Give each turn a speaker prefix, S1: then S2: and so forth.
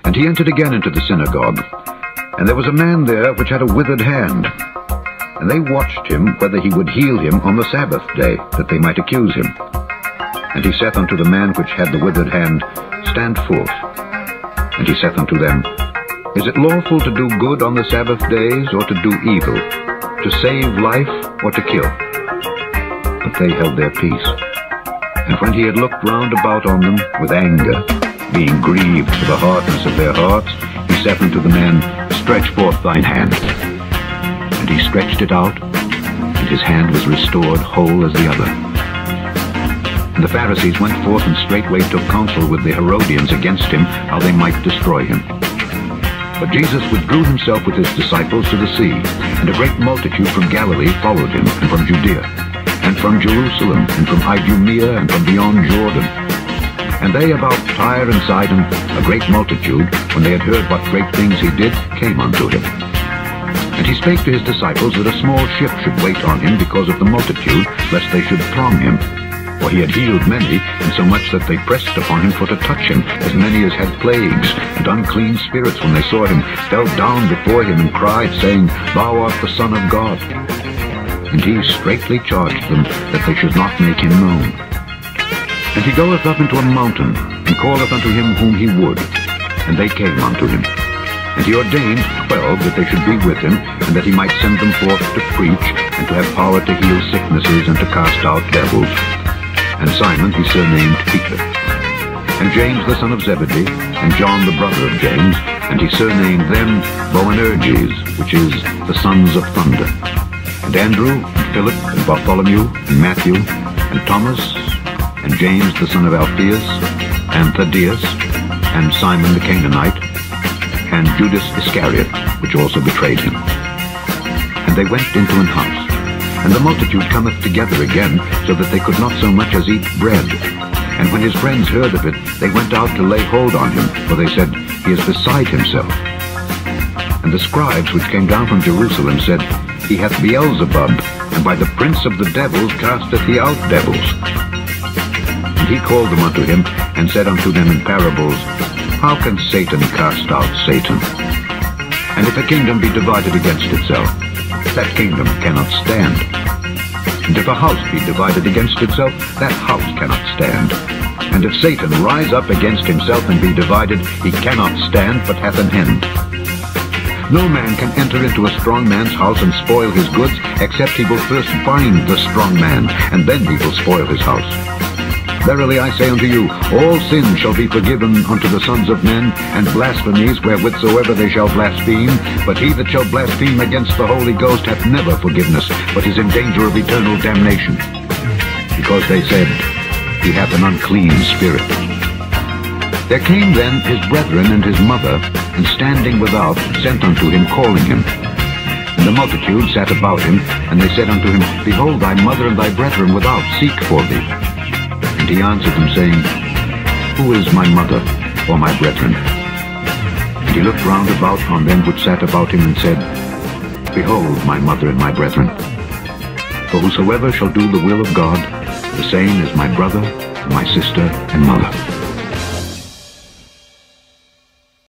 S1: And he entered again into the synagogue, and there was a man there which had a withered hand. And they watched him whether he would heal him on the Sabbath day, that they might accuse him. And he saith unto the man which had the withered hand, Stand forth. And he saith unto them, Is it lawful to do good on the Sabbath days, or to do evil, to save life, or to kill? But they held their peace. And when he had looked round about on them with anger, being grieved for the hardness of their hearts, he saith unto the man, Stretch forth thine hand. And he stretched it out, and his hand was restored whole as the other. And the Pharisees went forth and straightway took counsel with the Herodians against him, how they might destroy him. But Jesus withdrew himself with his disciples to the sea, and a great multitude from Galilee followed him, and from Judea, and from Jerusalem, and from Idumea, and from beyond Jordan. And they about Tyre and Sidon, a great multitude, when they had heard what great things he did, came unto him. And he spake to his disciples that a small ship should wait on him because of the multitude, lest they should throng him. For he had healed many, insomuch that they pressed upon him for to touch him, as many as had plagues, and unclean spirits, when they saw him, fell down before him, and cried, saying, Thou art the Son of God. And he straitly charged them that they should not make him known. And he goeth up into a mountain, and calleth unto him whom he would. And they came unto him. And he ordained 12 that they should be with him, and that he might send them forth to preach, and to have power to heal sicknesses, and to cast out devils. And Simon he surnamed Peter, and James the son of Zebedee, and John the brother of James, and he surnamed them Boanerges, which is the sons of thunder, and Andrew, and Philip, and Bartholomew, and Matthew, and Thomas, and James the son of Alphaeus, and Thaddeus, and Simon the Canaanite, and Judas Iscariot, which also betrayed him. And they went into an house. And the multitude cometh together again, so that they could not so much as eat bread. And when his friends heard of it, they went out to lay hold on him, for they said, He is beside himself. And the scribes which came down from Jerusalem said, He hath Beelzebub, and by the prince of the devils casteth he out devils. And he called them unto him, and said unto them in parables, How can Satan cast out Satan? And if a kingdom be divided against itself, that kingdom cannot stand. And if a house be divided against itself, that house cannot stand. And if Satan rise up against himself and be divided, he cannot stand, but hath an end. No man can enter into a strong man's house and spoil his goods, except he will first bind the strong man, and then he will spoil his house. Verily I say unto you, all sins shall be forgiven unto the sons of men, and blasphemies wherewithsoever they shall blaspheme. But he that shall blaspheme against the Holy Ghost hath never forgiveness, but is in danger of eternal damnation. Because they said, He hath an unclean spirit. There came then his brethren and his mother, and standing without, sent unto him, calling him. And the multitude sat about him, and they said unto him, Behold, thy mother and thy brethren without seek for thee. And he answered them, saying, Who is my mother, or my brethren? And he looked round about on them which sat about him, and said, Behold my mother and my brethren. For whosoever shall do the will of God, the same is my brother, and my sister, and mother.